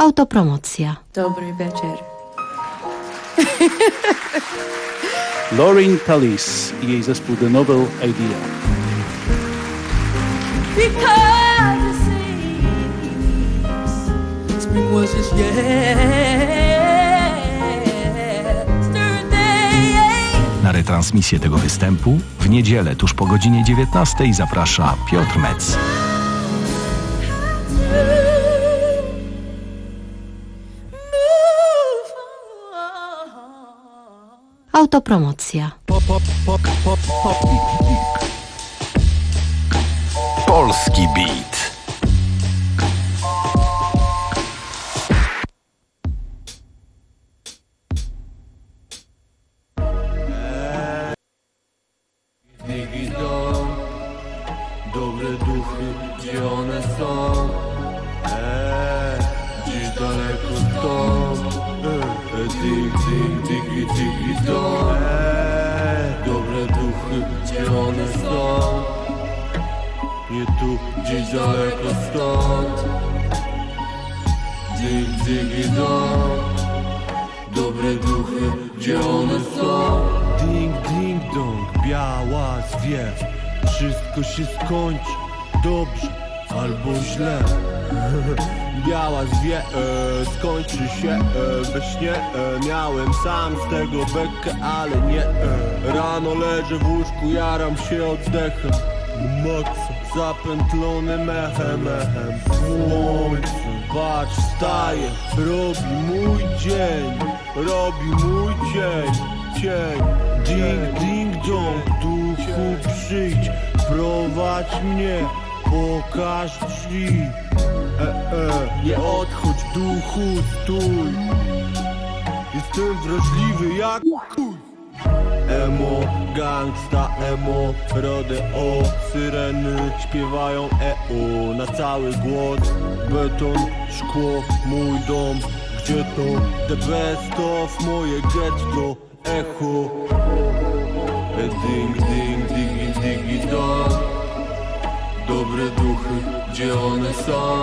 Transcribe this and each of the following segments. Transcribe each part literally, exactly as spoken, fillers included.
Autopromocja. Dobry wieczór. Lauren Tallis i jej zespół The Novel Idea. Spring was just Na retransmisję tego występu w niedzielę tuż po godzinie dziewiętnastej zaprasza Piotr Metz. Autopromocja. Polski Beat. Dobre duchy, gdzie one są? Eee, gdzieś daleko stąd. Eee, dig, dig, digi, digi, dom. Eee, dobre duchy, gdzie one są? Nie tu, gdzieś daleko stąd. Dig, digi, dom. Dobre duchy, gdzie one są? Ding, ding, dong, biała zwierz. Wszystko się skończy dobrze albo źle. Biała zwie, e, skończy się e, we śnie. e, Miałem sam z tego bekę, ale nie e. Rano leżę w łóżku, jaram się oddechem. Mocno zapętlony mechem, mechem. Słońce, patrz, wstaje, robi mój dzień, robi mój cień, cień. Ding, ding, dong, duchu przyjdź, prowadź mnie, pokaż drzwi. E, e, nie odchodź, duchu, stój. Jestem wrażliwy jak kuj. Emo, gangsta, emo, rodeo, syreny śpiewają E O na cały głos. Beton, szkło, mój dom, gdzie to? The best of moje getto, echo. E ding, ding, digi, digi, dong. Dobre duchy, gdzie one są?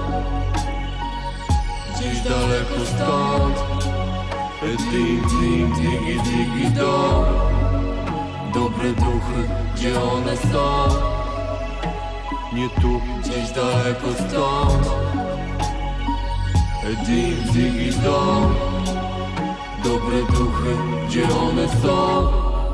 Gdzieś daleko stąd. Ding, ding, digi, digi, dong. Dobre duchy, gdzie one są? Nie tu, gdzieś daleko stąd. Ding, digi, dong. Dobre duchy, gdzie one są?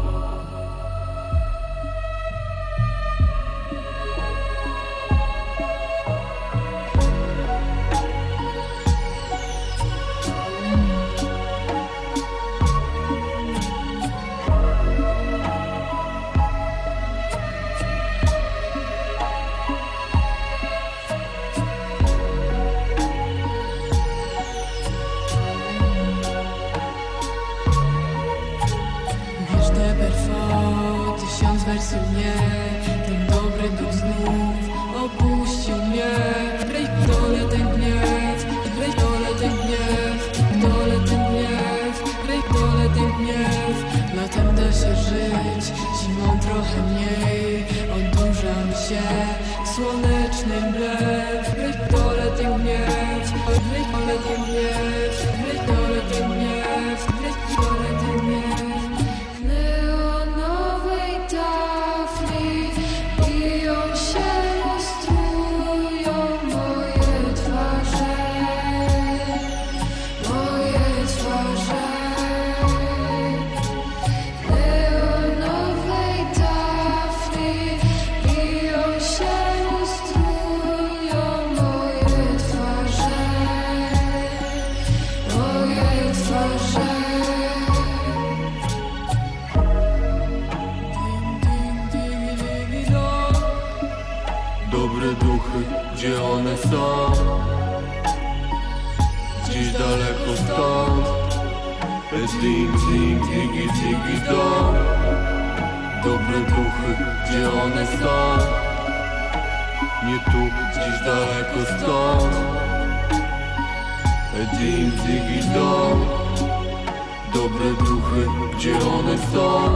Mnie, ten dobry duch znów opuścił mnie. Dole ten gniew, dole ten gniew, dole ten gniew, dole ten gniew. Latem da się żyć, zimą trochę mniej. Odurzam się w słonecznej mgle. Dole ten gniew, dole ten gniew, dole ten gniew, dole ten gniew. Gdzie one są? Gdzieś daleko stąd. Ding, ding, digi, digi, dong. Dobre duchy, gdzie one są? Nie tu, gdzieś daleko stąd. Ding, digi, dong. Dobre duchy, gdzie one są?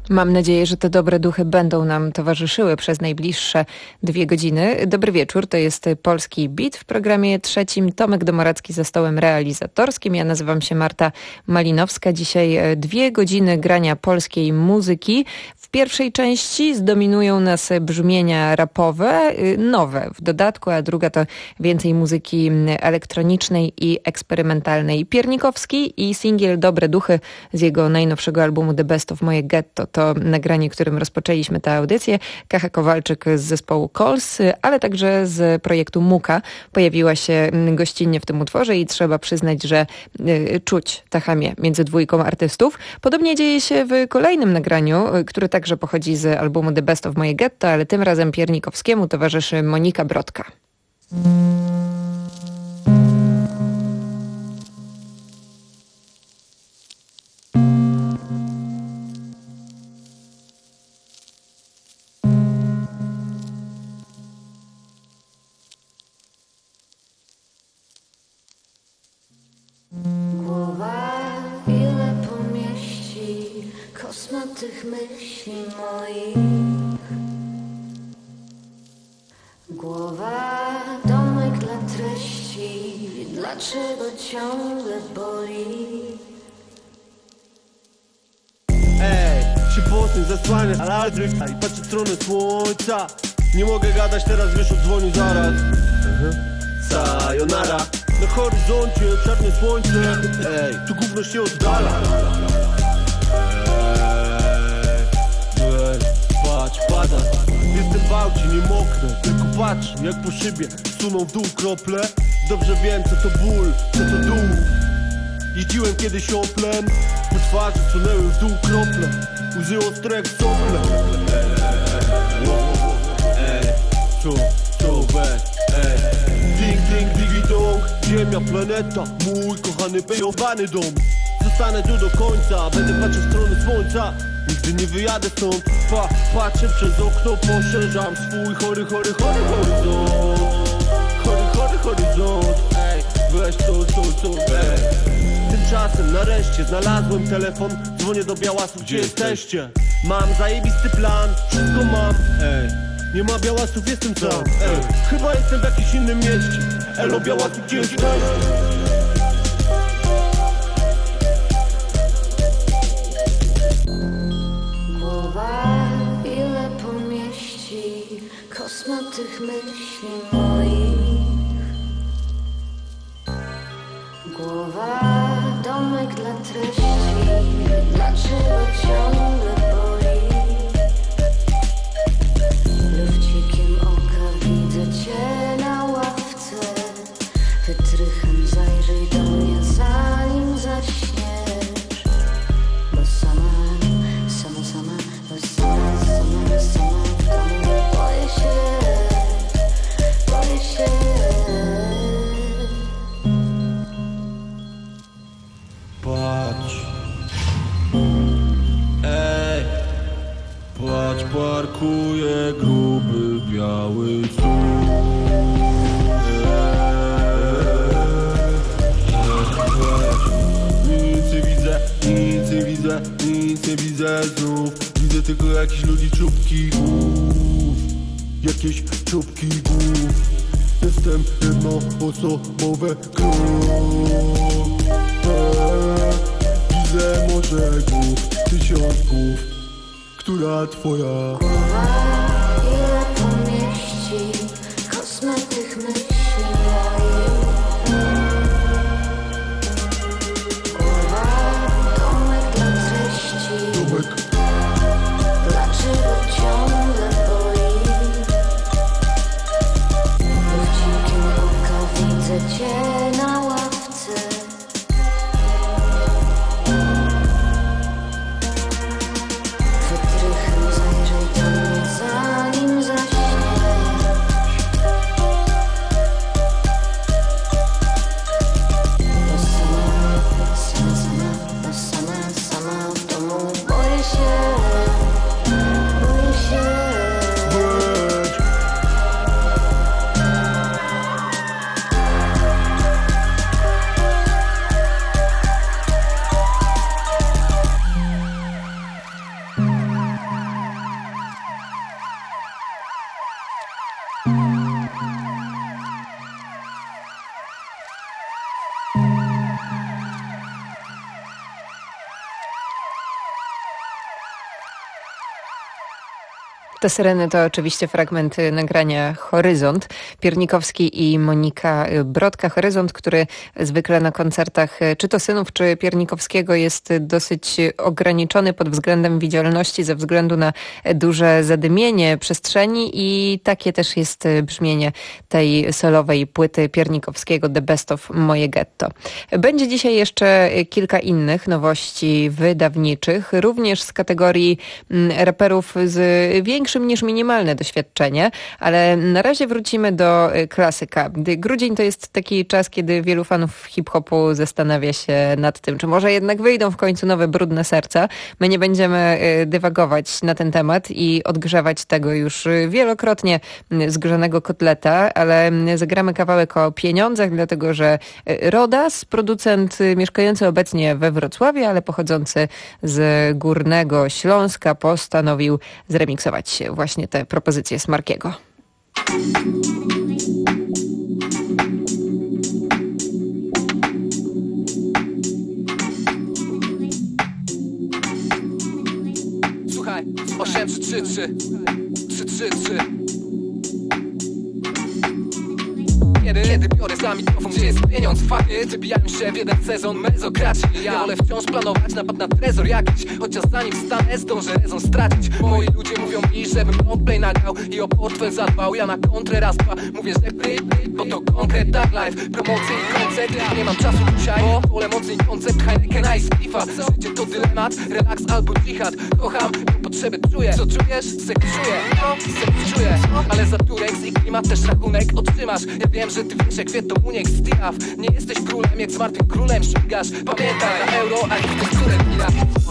Mam nadzieję, że te dobre duchy będą nam towarzyszyły przez najbliższe dwie godziny. Dobry wieczór, to jest Polski Beat w programie trzecim. Tomek Domoracki za stołem realizatorskim. Ja nazywam się Marta Malinowska. Dzisiaj dwie godziny grania polskiej muzyki. W pierwszej części zdominują nas brzmienia rapowe, nowe w dodatku, a druga to więcej muzyki elektronicznej i eksperymentalnej. Piernikowski i singiel Dobre Duchy z jego najnowszego albumu The Best of Moje Getto. To nagranie, którym rozpoczęliśmy tę audycję. Kacha Kowalczyk z zespołu Cols, ale także z projektu Muka pojawiła się gościnnie w tym utworze i trzeba przyznać, że y, czuć tę chemię między dwójką artystów. Podobnie dzieje się w kolejnym nagraniu, które także pochodzi z albumu The Best of Moje Getto, ale tym razem Piernikowskiemu towarzyszy Monika Brodka. Tych myśli moich. Głowa, domek dla treści. Dlaczego ciągle boli? Ej, się posłem zasłania, ale dryfta i patrzę w stronę słońca. Nie mogę gadać teraz, wiesz, odzwoni zaraz. Sayonara. Na horyzoncie czarne słońce. Ej, tu gówno się oddala. Patrz, pada. Jestem w aucie, nie moknę. Tylko patrz, jak po szybie suną w dół krople. Dobrze wiem, co to ból, co to dół. Jeździłem kiedyś Oplem. Po twarzy sunęły w dół krople. Łzy ostre jak sople. Ej, tu, tu, weź, ej. Ding, ding, digi dong. Ziemia, planeta, mój kochany pejowany dom. Zostanę tu do końca, będę patrzył w stronę słońca. Nigdy nie wyjadę stąd, pa, patrzę przez okno, poszerzam swój chory, chory, chory horyzont. Chory, chory horyzont, ej, weź to, to, to, ej. Tymczasem nareszcie znalazłem telefon, dzwonię do Białasów, gdzie jesteście? Mam zajebisty plan, wszystko mam, ej. Nie ma Białasów, jestem sam, ej. Chyba jestem w jakimś innym mieście, elo Białasów, gdzie jesteście? Ile pomieści kosmatych myśli moich. Głowa, domek dla treści. Dlaczego ciągle boli? Lufcikiem oka widzę cię na ławce. Wytrychem zajrzyj do mnie, zanim zaśniesz. Bo sama, sama, sama, bo sama, sama, sama w domu. Boję się, boję się. Patrz. Ej. Patrz, parkuje gruby, biały słup. Nic nie widzę, nic nie widzę, nic nie widzę znów. Widzę tylko jakichś ludzi czubki głów. Jakieś czubki głów. Jestem jednoosobowe klub. Widzę morze głów, tysiąc głów. Która twoja? Głowa, ile pomieści kosmetych myśli moich. Głowa, domek dla treści. Domek. Dlaczego ciągle boli? Lufcikiem oka widzę cię na ławce. Wytrychem zajrzyj do mnie, zanim zaśniesz. Te syreny to oczywiście fragment nagrania Horyzont. Piernikowski i Monika Brodka. Horyzont, który zwykle na koncertach czy to synów, czy Piernikowskiego jest dosyć ograniczony pod względem widzialności ze względu na duże zadymienie przestrzeni i takie też jest brzmienie tej solowej płyty Piernikowskiego The Best of Moje Getto. Będzie dzisiaj jeszcze kilka innych nowości wydawniczych, również z kategorii raperów z większym niż minimalne doświadczenie, ale na razie wrócimy do klasyka. Grudzień to jest taki czas, kiedy wielu fanów hip-hopu zastanawia się nad tym, czy może jednak wyjdą w końcu nowe Brudne Serca. My nie będziemy dywagować na ten temat i odgrzewać tego już wielokrotnie zgrzanego kotleta, ale zagramy kawałek o pieniądzach, dlatego że Rodas, producent mieszkający obecnie we Wrocławiu, ale pochodzący z Górnego Śląska, postanowił zremiksować właśnie te propozycje Smarkiego. Słuchaj, osiem trzy trzy trzy trzy trzy trzy. Kiedy, kiedy biorę za mikrofon, gdzie jest pieniądz? Fakty wybijają się w jeden sezon mezokracji. Ja wolę wciąż planować napad na trezor jakiś, chociaż zanim wstanę zdążę rezon stracić. Moi ludzie mówią mi, żebym roleplay nagrał i o portfel zadbał. Ja na kontrę raz, dwa mówię, że pry, pry, bo to konkret, tak live, promocje i koncert. Ja nie mam czasu dzisiaj, wolę mocny koncept Heineken Ice Tifa. Życie to dylemat, relaks albo dżihad. Kocham, bo potrzeby czuję. Co czujesz? Seks czuję, no, seks czuję. Ale za Turex i klimat też rachunek otrzymasz. Ja wiem, że ty wiesz jak wie to Muniek z Tiaf. Nie jesteś królem, jak z martwym królem śmigasz. Pamiętaj, na euro architekturę mila.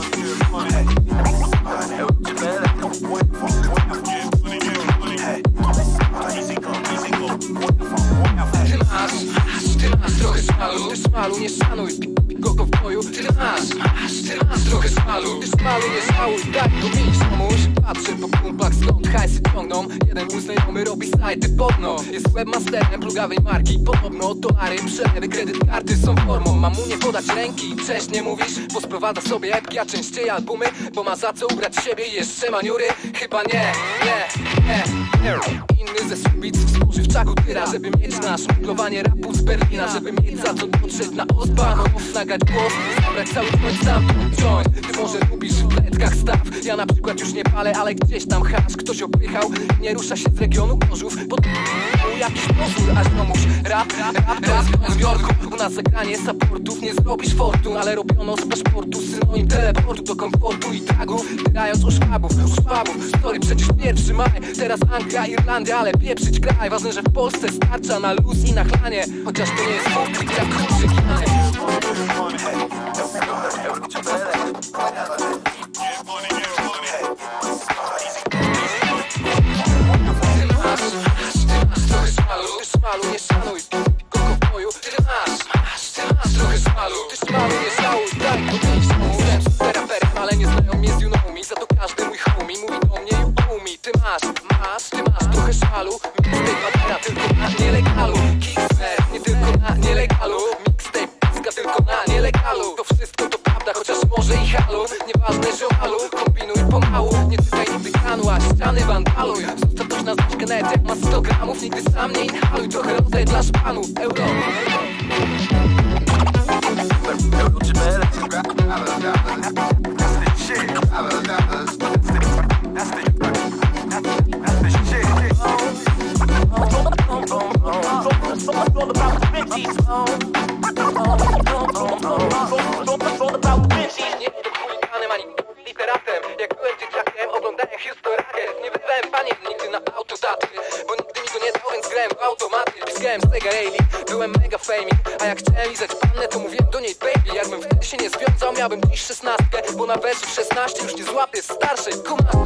Ty masz, ty masz trochę szmalu. Ty szmalu nie szanuj, go w boju. Ty masz, ty masz trochę szmalu. Ty szmalu nie żałuj, daj go mieć komuś. Patrzę po kumplach, skąd hajsy ciągną. Jeden mój znajomy robi sajty podno. Jest webmasterem plugawej marki. Podobno dolary, przelewy, kredyt, karty są formą. Mam mu nie podać ręki, cześć nie mówisz, bo sprowadza sobie epki, a częściej albumy. Bo ma za co ubrać siebie i jeszcze maniury. Chyba nie, nie, nie, nie. Inny ze subic w spożywczaku tyra. Żeby mieć na szmuglowanie rapu z Berlina. Żeby mieć za co dotrzeć na Osban. Nagać głos, zabrać cały twój sam joint. Ty może lubisz w pletkach staw. Ja na przykład już nie palę, ale gdzieś tam hasz ktoś opychał. Nie rusza się z regionu Gorzów. Bo tu jakiś pozór, aż komuś rap, rap, rap, rap w Nowym Jorku. U nas zagranie supportów nie zrobisz fortun. Ale robiono z paszportu synonim teleportu do komfortu i dragów. Tyrając u szwabów, u szwabów. Sorry, przecież pierwszy maj. Teraz Anglia, Irlandia, ale pieprzyć kraj. Ważne, że w Polsce starcza na luz i na chlanie. Chociaż to nie jest fakt, jak kruszy kinanie. Szmalu, nie szanuj, kogo w boju. Ty masz, ty masz trochę szmalu. Ty szmalu, nie żałuj, daj go mieć. Mówiłem, że jestem raperem, ale nie znają mnie z you know me. Za to każdy mój homie mówi do mnie you owe me. Ty masz, masz, ty masz trochę szmalu. Mixtape Adera tylko na nielegalu. Kickstarter, nie tylko na nielegalu. Mixtape Pizka tylko na nielegalu. To wszystko to prawda, chociaż może i halu. Nieważne, ziomalu, kombinuj pomału. Nie tykaj nigdy kranu, a ściany wandaluj. Zostaw coś na znaczkę net, jak ma sto gramów. Nigdy sam nie inhaluj, trochę rodzaj dla szpanów. Euro. Euro czy bele? Nie jestem chuliganem ani literatem. Jak byłem dzieciakiem, oglądałem Houston Rockets. Nie wydałem panien nigdy na autostaty, bo nigdy mi go nie dał, więc grałem w automaty. Piskałem Sega Rayleigh, byłem mega faming. A jak chciałem lizać pannę, to mówiłem do niej baby. Jakbym wtedy się nie związał, miałbym dziś szesnastkę. Bo na wersji w szesnaście już nie złapię starszej kumatki.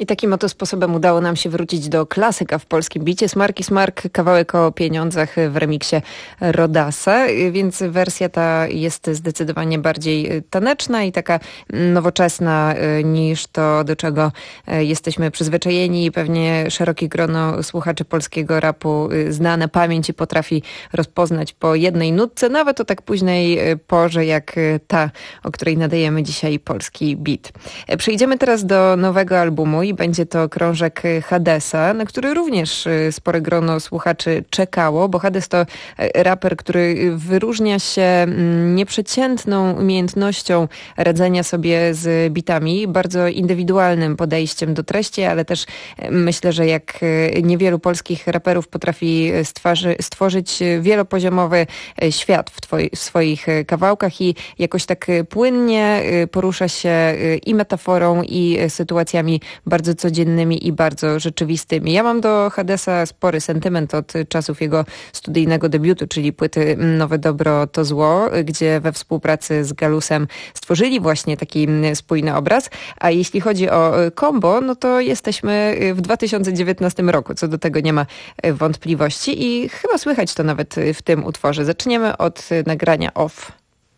takim oto sposobem udało nam się wrócić do klasyka w polskim bicie. Smarki Smark, kawałek o pieniądzach w remiksie Rodasa, więc wersja ta jest zdecydowanie bardziej taneczna i taka nowoczesna niż to, do czego jesteśmy przyzwyczajeni i pewnie szerokie grono słuchaczy polskiego rapu zna na pamięć i potrafi rozpoznać po jednej nutce, nawet o tak późnej porze jak ta, o której nadajemy dzisiaj polski beat. Przejdziemy teraz do nowego albumu i będzie to krążek Hadesa, na który również spore grono słuchaczy czekało, bo Hades to raper, który wyróżnia się nieprzeciętną umiejętnością radzenia sobie z bitami, bardzo indywidualnym podejściem do treści, ale też myślę, że jak niewielu polskich raperów potrafi stwarzy, stworzyć wielopoziomowy świat w, twoi, w swoich kawałkach i jakoś tak płynnie porusza się i metaforą, i sytuacjami bardzo codziennymi i bardzo rzeczywistymi. Ja mam do Hadesa spory sentyment od czasów jego studyjnego debiutu, czyli płyty Nowe Dobro to Zło, gdzie we współpracy z Galusem stworzyli właśnie taki spójny obraz. A jeśli chodzi o kombo, no to jesteśmy w dwa tysiące dziewiętnastym roku. Co do tego nie ma wątpliwości i chyba słychać to nawet w tym utworze. Zaczniemy od nagrania Off.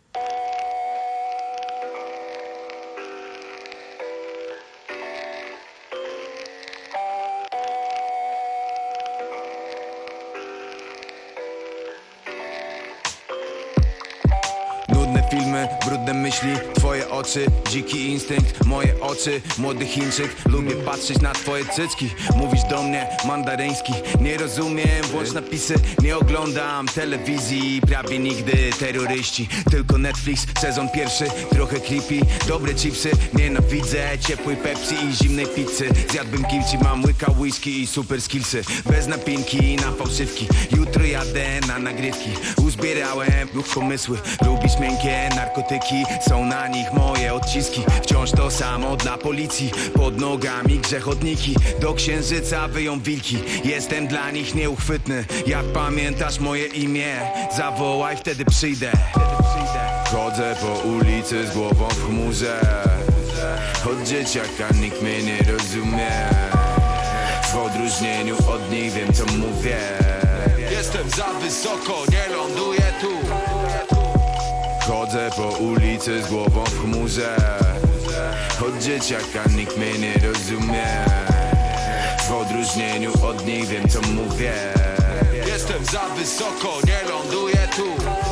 Filmy, brudne myśli, twoje oczy, dziki instynkt, moje oczy, młody Chińczyk. Lubię patrzeć na twoje cycki, mówisz do mnie mandaryński. Nie rozumiem, włącz napisy, nie oglądam telewizji prawie nigdy. Terroryści, tylko Netflix, sezon pierwszy, trochę creepy. Dobre chipsy, nienawidzę ciepłej Pepsi i zimnej pizzy. Zjadłbym kimchi, mam łyka whisky i super skillsy. Bez napinki na fałszywki, jutro jadę na nagrywki. Uzbierałem duch pomysły, lubisz miękkie narkotyki, są na nich moje odciski. Wciąż to samo dla policji, pod nogami grzechotniki. Do księżyca wyją wilki, jestem dla nich nieuchwytny. Jak pamiętasz moje imię, zawołaj, wtedy przyjdę. Chodzę po ulicy z głową w chmurze, od dzieciaka nikt mnie nie rozumie. W odróżnieniu od nich wiem co mówię. Jestem za wysoko, nie ląduję tu. Chodzę po ulicy z głową w chmurze, od dzieciaka nikt mnie nie rozumie. W odróżnieniu od nich wiem co mówię. Jestem za wysoko, nie ląduję tu.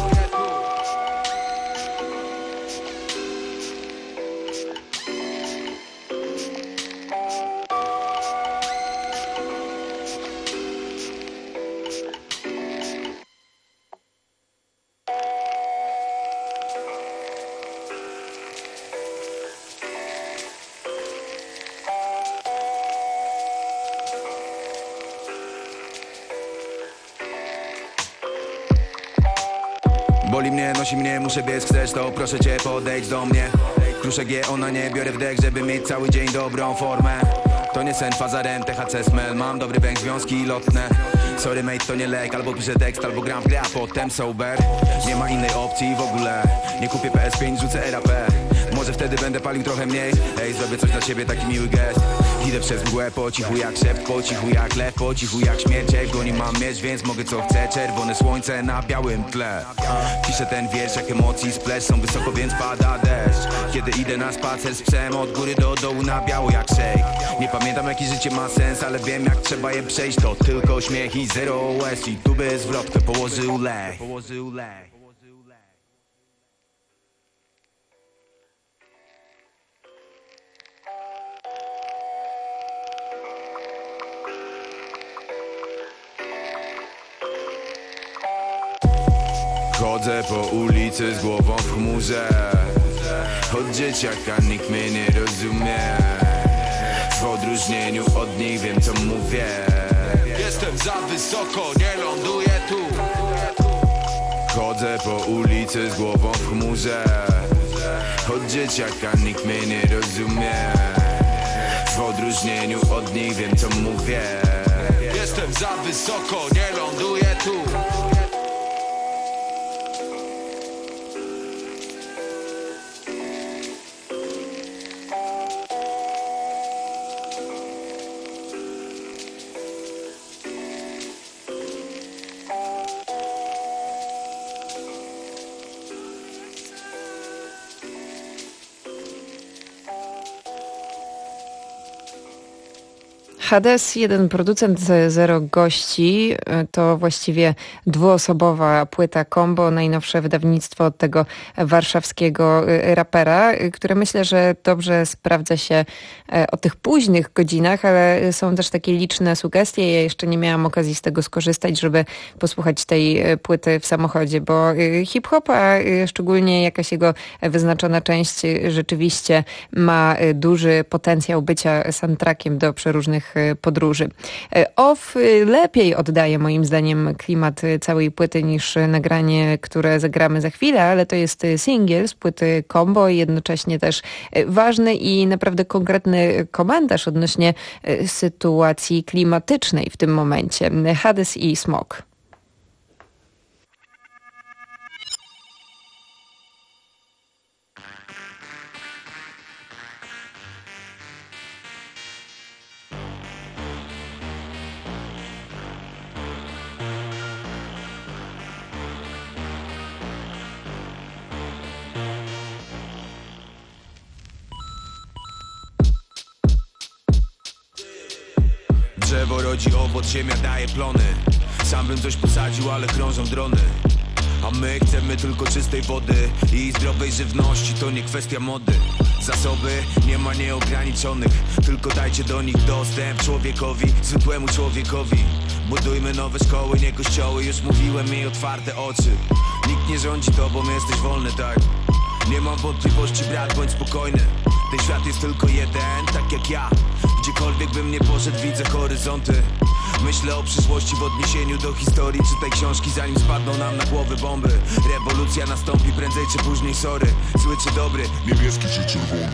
Boli mnie, nosi mnie, muszę biec, chcesz to proszę cię podejdź do mnie. Kruszek je, ona nie, biorę wdech, żeby mieć cały dzień dobrą formę. To nie sen, fazarem, T H C smell, mam dobry bęk, związki lotne. Sorry mate, to nie lek, albo piszę tekst, albo gram w grę, a potem sober. Nie ma innej opcji w ogóle, nie kupię P S pięć, rzucę R A P. Może wtedy będę palił trochę mniej. Ej, zrobię coś dla siebie, taki miły gest. Idę przez mgłę po cichu jak szept, po cichu jak lew, po cichu jak śmierć. Ej, w goni mam miecz, więc mogę co chcę. Czerwone słońce na białym tle. Piszę ten wiersz jak emocji splash, są wysoko, więc pada deszcz. Kiedy idę na spacer z psem, od góry do dołu na biało jak shake. Nie pamiętam jaki życie ma sens, ale wiem jak trzeba je przejść. To tylko śmiech i zero łez. I tu by zwrotkę położył lej. Chodzę po ulicy z głową w chmurze, od dzieciaka nikt mnie nie rozumie. W odróżnieniu od nich wiem co mówię. Jestem za wysoko, nie ląduję tu. Chodzę po ulicy z głową w chmurze, od dzieciaka nikt mnie nie rozumie. W odróżnieniu od nich wiem co mówię. Jestem za wysoko, nie ląduję tu. Hades, jeden producent, zero gości. To właściwie dwuosobowa płyta Combo, najnowsze wydawnictwo od tego warszawskiego rapera, które myślę, że dobrze sprawdza się o tych późnych godzinach, ale są też takie liczne sugestie. Ja jeszcze nie miałam okazji z tego skorzystać, żeby posłuchać tej płyty w samochodzie, bo hip-hop, a szczególnie jakaś jego wyznaczona część rzeczywiście ma duży potencjał bycia soundtrackiem do przeróżnych podróży. Off lepiej oddaje moim zdaniem klimat całej płyty niż nagranie, które zagramy za chwilę, ale to jest singiel z płyty Combo i jednocześnie też ważny i naprawdę konkretny komentarz odnośnie sytuacji klimatycznej w tym momencie. Hades i Smog. Drzewo rodzi owoc, ziemia daje plony. Sam bym coś posadził, ale krążą drony. A my chcemy tylko czystej wody i zdrowej żywności, to nie kwestia mody. Zasoby nie ma nieograniczonych, tylko dajcie do nich dostęp człowiekowi, zwykłemu człowiekowi. Budujmy nowe szkoły, nie kościoły, już mówiłem, miej otwarte oczy. Nikt nie rządzi tobą, jesteś wolny, tak? Nie mam wątpliwości, brat, bądź spokojny. Ten świat jest tylko jeden, tak jak ja. Gdziekolwiek bym nie poszedł, widzę horyzonty. Myślę o przyszłości w odniesieniu do historii. Czytaj książki, zanim spadną nam na głowy bomby. Rewolucja nastąpi prędzej czy później, sorry. Zły czy dobry, niebieski czy czerwony.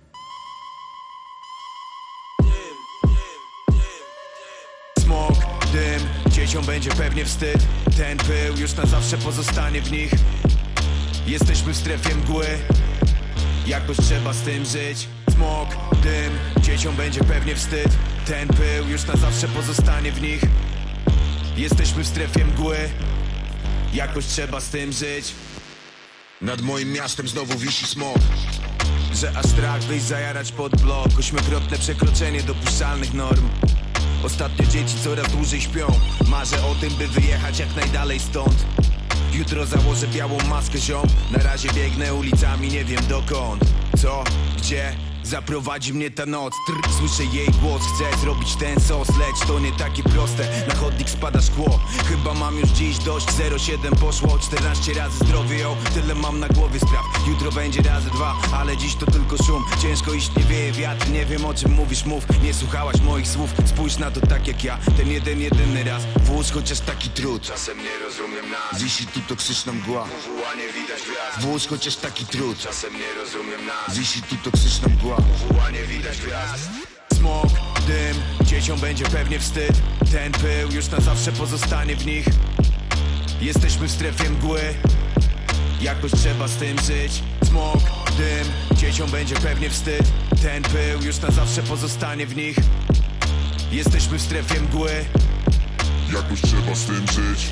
Smog, dym, dzieciom będzie pewnie wstyd. Ten pył już na zawsze pozostanie w nich. Jesteśmy w strefie mgły, jakoś trzeba z tym żyć. Smog, dym, dzieciom będzie pewnie wstyd. Ten pył już na zawsze pozostanie w nich. Jesteśmy w strefie mgły, jakoś trzeba z tym żyć. Nad moim miastem znowu wisi smog, że aż strach wyjść zajarać pod blok. Ośmiokrotne przekroczenie dopuszczalnych norm. Ostatnio dzieci coraz dłużej śpią. Marzę o tym, by wyjechać jak najdalej stąd. Jutro założę białą maskę, ziom. Na razie biegnę ulicami, nie wiem dokąd. Co? Gdzie? Zaprowadzi mnie ta noc. Trr, słyszę jej głos, chcę zrobić ten sos. Lecz to nie takie proste, na chodnik spada szkło. Chyba mam już dziś dość, zero siedem poszło. czternaście razy zdrowie, jo, tyle mam na głowie spraw. Jutro będzie razy dwa, ale dziś to tylko szum. Ciężko iść, nie wieje wiatr, nie wiem o czym mówisz, mów. Nie słuchałaś moich słów, spójrz na to tak jak ja. Ten jeden, jedyny raz, włóż chociaż taki trud. Czasem nie rozumiem nas, wisi tu toksyczna mgła. Nie widać gwiazd, włóż chociaż taki trud. Czasem nie rozumiem nas, wisi tu toksyczna mgła. Nie widać gwiazd. Smog, dym, dzieciom będzie pewnie wstyd. Ten pył już na zawsze pozostanie w nich. Jesteśmy w strefie mgły, jakoś trzeba z tym żyć. Smog, dym, dzieciom będzie pewnie wstyd. Ten pył już na zawsze pozostanie w nich. Jesteśmy w strefie mgły, jakoś trzeba z tym żyć.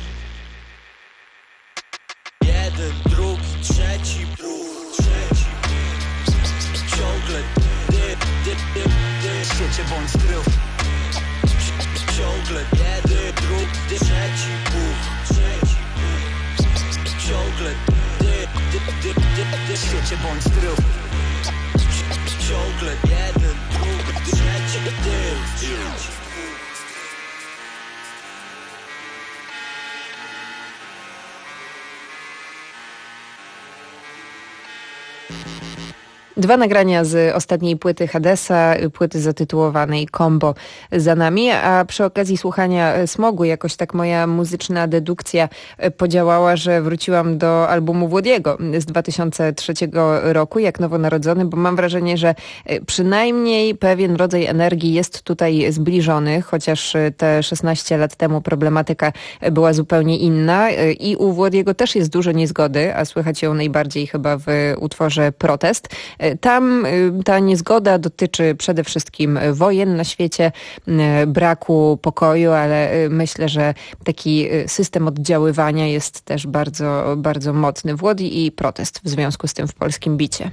Jeden, drugi, trzeci, pół, trzeci. Ciągle dym, dym, dym, dym. Świecie bądź zdrów. Ciągle jeden, drugi, trzeci, pół, trzeci. Ciągle dym, dym, dym, dym, dym. Świecie bądź zdrów. Ciągle jeden, drugi, trzeci, dym. Dwa nagrania z ostatniej płyty Hadesa, płyty zatytułowanej Combo za nami, a przy okazji słuchania Smogu jakoś tak moja muzyczna dedukcja podziałała, że wróciłam do albumu Włodiego z dwa tysiące trzeciego roku, jak nowonarodzony, bo mam wrażenie, że przynajmniej pewien rodzaj energii jest tutaj zbliżony, chociaż te szesnaście lat temu problematyka była zupełnie inna i u Włodiego też jest dużo niezgody, a słychać ją najbardziej chyba w utworze Protest. Tam ta niezgoda dotyczy przede wszystkim wojen na świecie, braku pokoju, ale myślę, że taki system oddziaływania jest też bardzo, bardzo mocny. Włodzi i Protest w związku z tym w polskim bicie.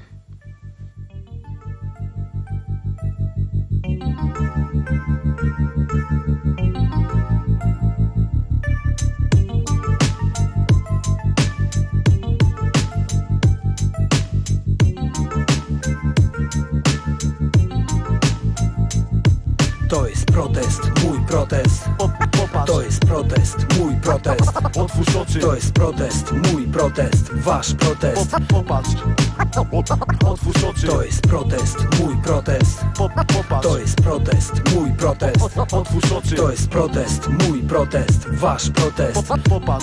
protest, mój protest. Otwórz oczy, to jest protest, mój protest, wasz protest. Popatrz, otwórz oczy, to jest protest, mój protest. Popatrz, to jest protest, mój protest. Otwórz oczy, to jest protest, mój protest, wasz protest. Popatrz,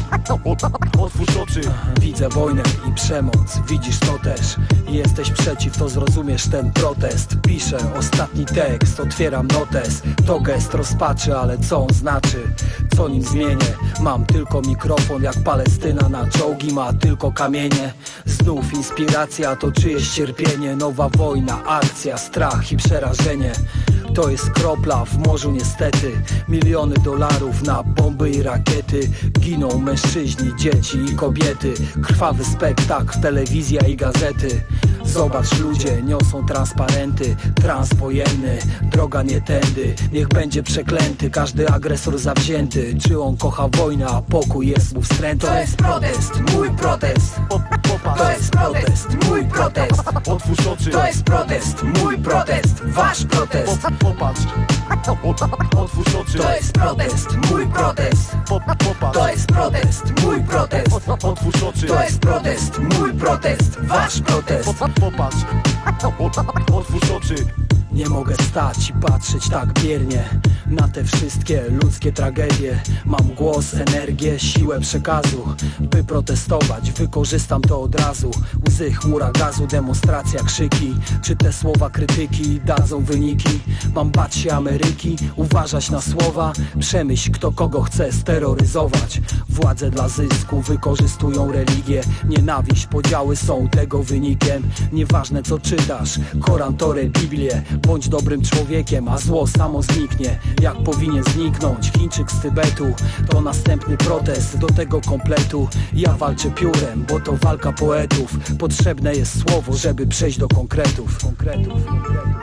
otwórz oczy. Widzę wojnę i przemoc, widzisz to też. Jesteś przeciw, to zrozumiesz ten protest. Piszę ostatni tekst, otwieram notes. To gest rozpaczy, ale co on znaczy? Co nim zmienię? Mam tylko mikrofon, jak Palestyna na czołgi ma tylko kamienie. Znów inspiracja, to czyjeś cierpienie. Nowa wojna, akcja, strach i przerażenie. To jest kropla w morzu niestety. Miliony dolarów na bomby i rakiety. Giną mężczyźni, dzieci i kobiety. Krwawy spektakl, telewizja i gazety. Zobacz, ludzie niosą transparenty. Transwojenny, droga nie tędy. Niech będzie przeklęty każdy agresor zawzięty. Czy on kocha wojnę, a pokój jest mu wstrętny? To jest protest, mój protest. To jest protest, mój protest. Otwórz oczy, to jest protest, mój protest, wasz protest. Popatrz, otwórz oczy, to jest protest, mój protest. Popatrz, to jest protest, mój protest. Otwórz oczy, to jest protest, mój protest, wasz protest. Popatrz, otwórz oczy. Nie mogę stać i patrzeć tak biernie na te wszystkie ludzkie tragedie. Mam głos, energię, siłę przekazu, by protestować, wykorzystam to od razu. Łzy, chmura gazu, demonstracja, krzyki. Czy te słowa krytyki dadzą wyniki? Mam bać się Ameryki, uważać na słowa. Przemyśl, kto kogo chce steroryzować. Władze dla zysku wykorzystują religię. Nienawiść, podziały są tego wynikiem. Nieważne co czytasz, Koran, Torę, Biblię. Bądź dobrym człowiekiem, a zło samo zniknie. Jak powinien zniknąć Chińczyk z Tybetu? To następny protest do tego kompletu. Ja walczę piórem, bo to walka poetów. Potrzebne jest słowo, żeby przejść do konkretów. Konkretów, konkretów.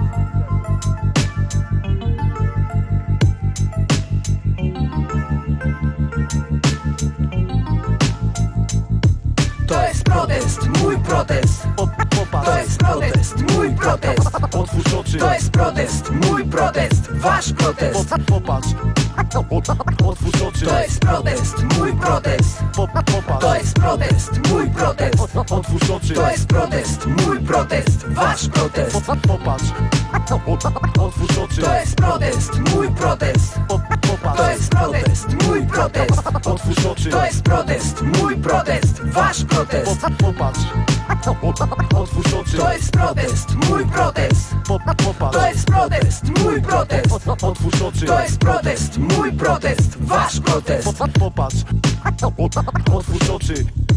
To jest protest, mój protest. To jest protest, mój protest. Otwórz oczy, to jest protest, mój protest, wasz protest. Popatrz, otwórz oczy, to jest protest, mój protest. Popatrz, to jest protest, mój protest. Otwórz oczy, to jest protest, mój protest, wasz protest. Popatrz, otwórz oczy, to jest protest, mój protest. To jest protest, mój protest. Otwórz oczy, to jest protest, mój protest, wasz protest. Popatrz, otwórz oczy, to jest protest, mój protest. Popatrz, to jest protest, mój protest. Otwórz oczy, to jest protest, mój protest, wasz protest. Popatrz, otwórz oczy.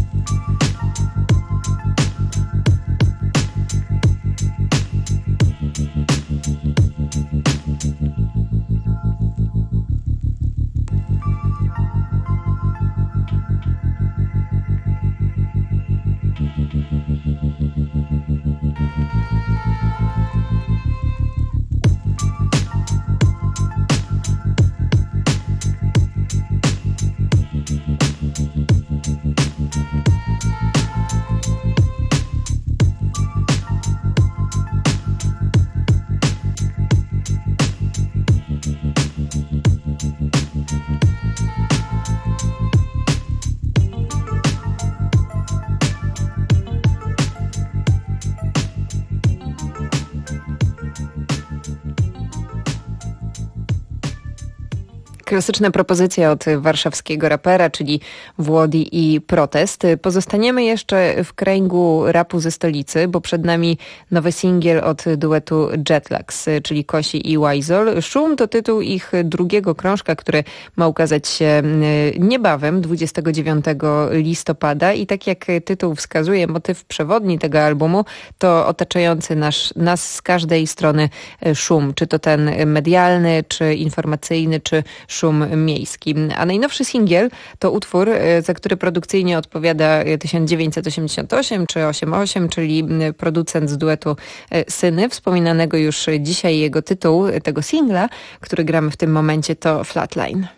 Klasyczna propozycja od warszawskiego rapera, czyli Włodi i Protest. Pozostaniemy jeszcze w kręgu rapu ze stolicy, bo przed nami nowy singiel od duetu Jetlags, czyli Kosi i Wajzol. Szum to tytuł ich drugiego krążka, który ma ukazać się niebawem, dwudziestego dziewiątego listopada. I tak jak tytuł wskazuje, motyw przewodni tego albumu to otaczający nas, nas z każdej strony szum. Czy to ten medialny, czy informacyjny, czy szum miejski. A najnowszy singiel to utwór, za który produkcyjnie odpowiada tysiąc dziewięćset osiemdziesiąt osiem czy osiemdziesiąt osiem, czyli producent z duetu Syny, wspominanego już dzisiaj. Jego tytuł tego singla, który gramy w tym momencie, to Flatline.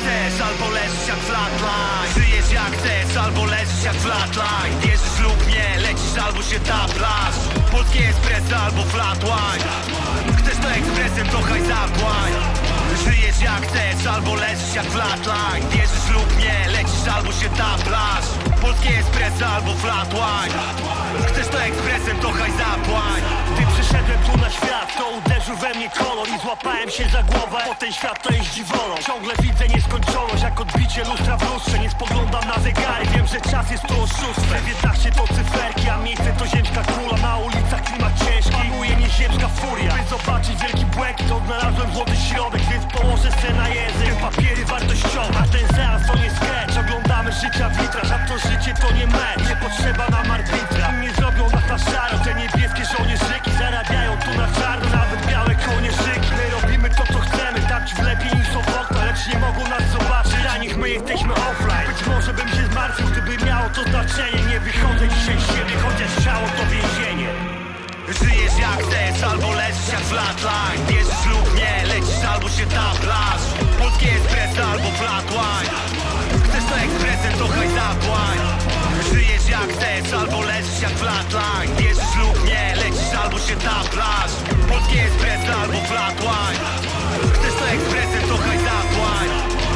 chcesz, albo leżysz jak flatline. Żyjesz jak chcesz, albo leżysz jak flatline. Wierzysz lub nie, lecisz albo się taplasz. Polskie espresso albo flatline. Chcesz to ekspresem, to haj zapłań. Żyjesz jak chcesz, albo leżysz jak flatline. Wierzysz lub nie, lecisz albo się taplasz. Polskie espresso albo flatline. Chcesz to ekspresem, to haj zapłań. Gdy przyszedłem tu na świat, to uderzył we mnie kolor i złapałem się za głowę, bo ten świat to jest dziwoną. Ciągle widzę nieskończoność, jak odbicie lustra w lustrze. Nie spoglądam na zegary, wiem, że czas jest tu oszustwem. dziewiętnaście to cyferki, a miejsce to ziemska kula. Na ulicach klimat ciężki, panuje nieziemska furia. By zobaczyć wielki błękit, odnalazłem złoty środek, więc położę se na język papiery wartościowe. A ten seans to nie sketch, oglądamy życia witraż, a to życie to nie mecz. Nie potrzeba nam arbitra, nie zrobią nas na szaro. Te niebieskie żołnierzyki zarabiają tu na czarno, nawet białe kołnierzyki. My robimy to co chcemy, tak czy lepiej niż obok, lecz nie mogą nas zobaczyć, dla nich my jesteśmy offline. Być może bym się zmartwił, gdyby miało to znaczenie. Nie wychodzę dzisiaj z siebie, chociaż ciało to więzienie. Żyjesz jak chcesz, albo leżysz jak flatline. Wierzysz lub nie, lecisz albo się taplasz. Polskie espresso albo flatline. Chcesz to ekspresem, to haj zapłań. Żyjesz jak chcesz, albo leżysz jak flatline. Wierzysz lub nie, lecisz albo się taplasz. Polskie espresso albo flatline. Chcesz to ekspresem, to haj zapłań.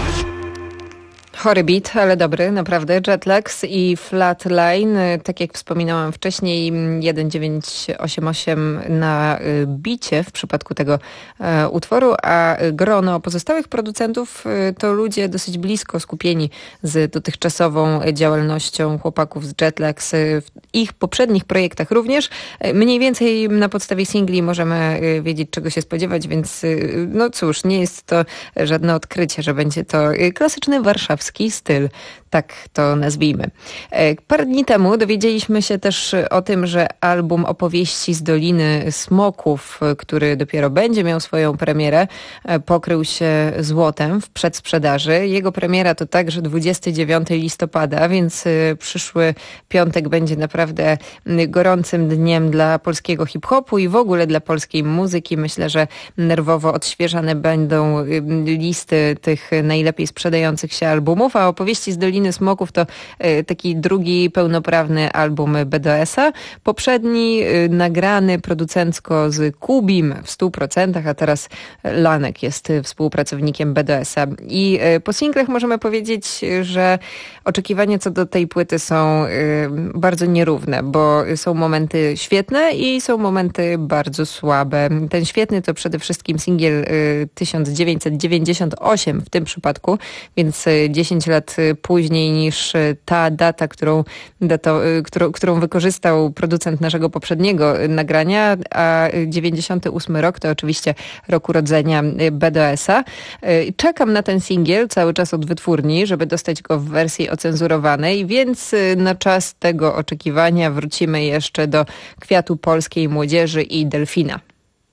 Chory beat, ale dobry, naprawdę. Jetlags i Flatline, tak jak wspominałam wcześniej, jeden dziewięć osiem osiem na bicie w przypadku tego e, utworu, a grono pozostałych producentów e, to ludzie dosyć blisko skupieni z dotychczasową działalnością chłopaków z Jetlags. W ich poprzednich projektach również. Mniej więcej na podstawie singli możemy wiedzieć, czego się spodziewać, więc no cóż, nie jest to żadne odkrycie, że będzie to klasyczny warszawski styl, tak to nazwijmy. Parę dni temu dowiedzieliśmy się też o tym, że album Opowieści z Doliny Smoków, który dopiero będzie miał swoją premierę, pokrył się złotem w przedsprzedaży. Jego premiera to także dwudziestego dziewiątego listopada, więc przyszły piątek będzie naprawdę gorącym dniem dla polskiego hip-hopu i w ogóle dla polskiej muzyki. Myślę, że nerwowo odświeżane będą listy tych najlepiej sprzedających się albumów, a Opowieści z Doliny Smoków to taki drugi pełnoprawny album B D S-a. Poprzedni nagrany producencko z Kubim w stu procentach, a teraz Lanek jest współpracownikiem B D S-a. I po singlach możemy powiedzieć, że oczekiwania co do tej płyty są bardzo nierówne, bo są momenty świetne i są momenty bardzo słabe. Ten świetny to przede wszystkim singiel tysiąc dziewięćset dziewięćdziesiąt osiem w tym przypadku, więc dziesięć lat później niż ta data, którą, dato, którą, którą wykorzystał producent naszego poprzedniego nagrania, a dziewięćdziesiąty ósmy rok to oczywiście rok urodzenia B D S-a. Czekam na ten singiel cały czas od wytwórni, żeby dostać go w wersji ocenzurowanej, więc na czas tego oczekiwania wrócimy jeszcze do Kwiatu Polskiej Młodzieży i Delfina.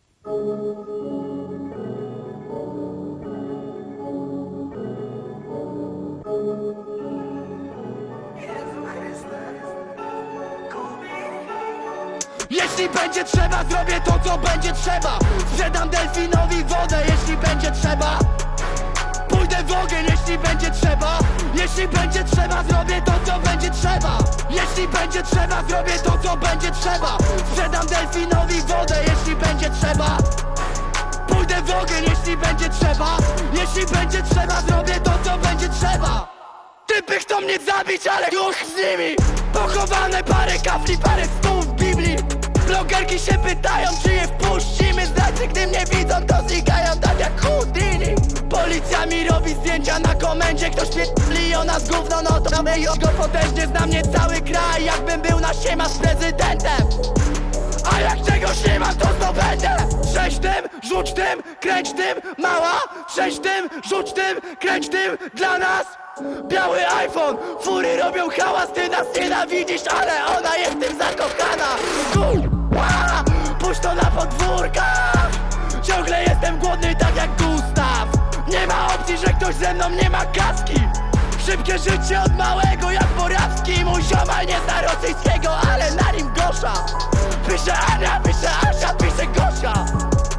Jeśli będzie trzeba, zrobię to, co będzie trzeba. Sprzedam delfinowi wodę, jeśli będzie trzeba. Pójdę w ogień, jeśli będzie trzeba. Jeśli będzie trzeba, zrobię to, co będzie trzeba. Jeśli będzie trzeba, zrobię to, co będzie trzeba. Sprzedam delfinowi wodę, jeśli będzie trzeba. Pójdę w ogień, jeśli będzie trzeba. Jeśli będzie trzeba, zrobię to, co będzie trzeba. Typy chcą mnie zabić, ale już z nimi. Pochowane parę kafli, parę słów w Biblii. Blogerki się pytają, czy je wpuścimy. Znaczy, gdy mnie widzą, to znikają tak jak Houdini. Policja mi robi zdjęcia na komendzie. Ktoś pierdli o nas gówno, no to my już go potężnie. Zna mnie cały kraj, jakbym był na siema z prezydentem. A jak czegoś nie mam, to zdobędę. Trzeź tym, rzuć tym, kręć tym, mała. Trzeź tym, rzuć tym, kręć tym, dla nas biały iPhone, fury robią hałas. Ty nas nienawidzisz, ale ona jest tym zakochana. Kurwa, puść to na podwórkach. Ciągle jestem głodny tak jak Gustaw. Nie ma opcji, że ktoś ze mną nie ma kaski. Szybkie życie od małego jak Borawski. Mój ziomal nie zna rosyjskiego, ale na nim Gosza. Pisze Ania, pisze Asia, pisze Gosia.